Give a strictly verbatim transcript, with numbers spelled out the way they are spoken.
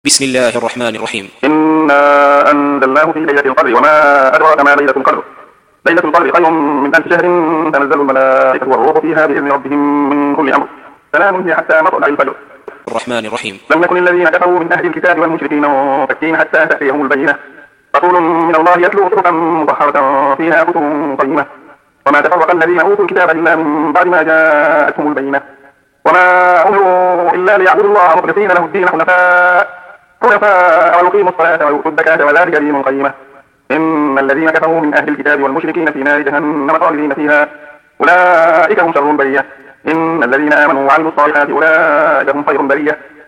بسم الله الرحمن الرحيم. إنا أنزلناه في ليلة القدر وما أدراك ما ليلة القدر. ليلة القدر خير من ألف شهر تنزل الملائكة والروح فيها بإذن ربهم من كل أمر سلام هي حتى مطلع الفجر. الرحمن الرحيم. لم يكن الذين كفروا من أهل الكتاب والمشركين منفكين حتى تأتيهم البينة رسول من الله يتلو صحفا مطهرة فيها كتب قيمة وما تفرق الذين أوتوا الكتاب إلا من بعد ما جاءتهم البينة وما أمروا إلا ليعبدوا الله مخلصين له الدين حنفاء حنفاء ويقيموا الصلاة ويؤتوا الزكاة وذلك دين القيمة. إن الذين كفروا من أهل الكتاب والمشركين في نار جهنم خالدين فيها أولئك هم شر البرية. إن الذين آمنوا وعملوا الصالحات أولئك هم خير البرية.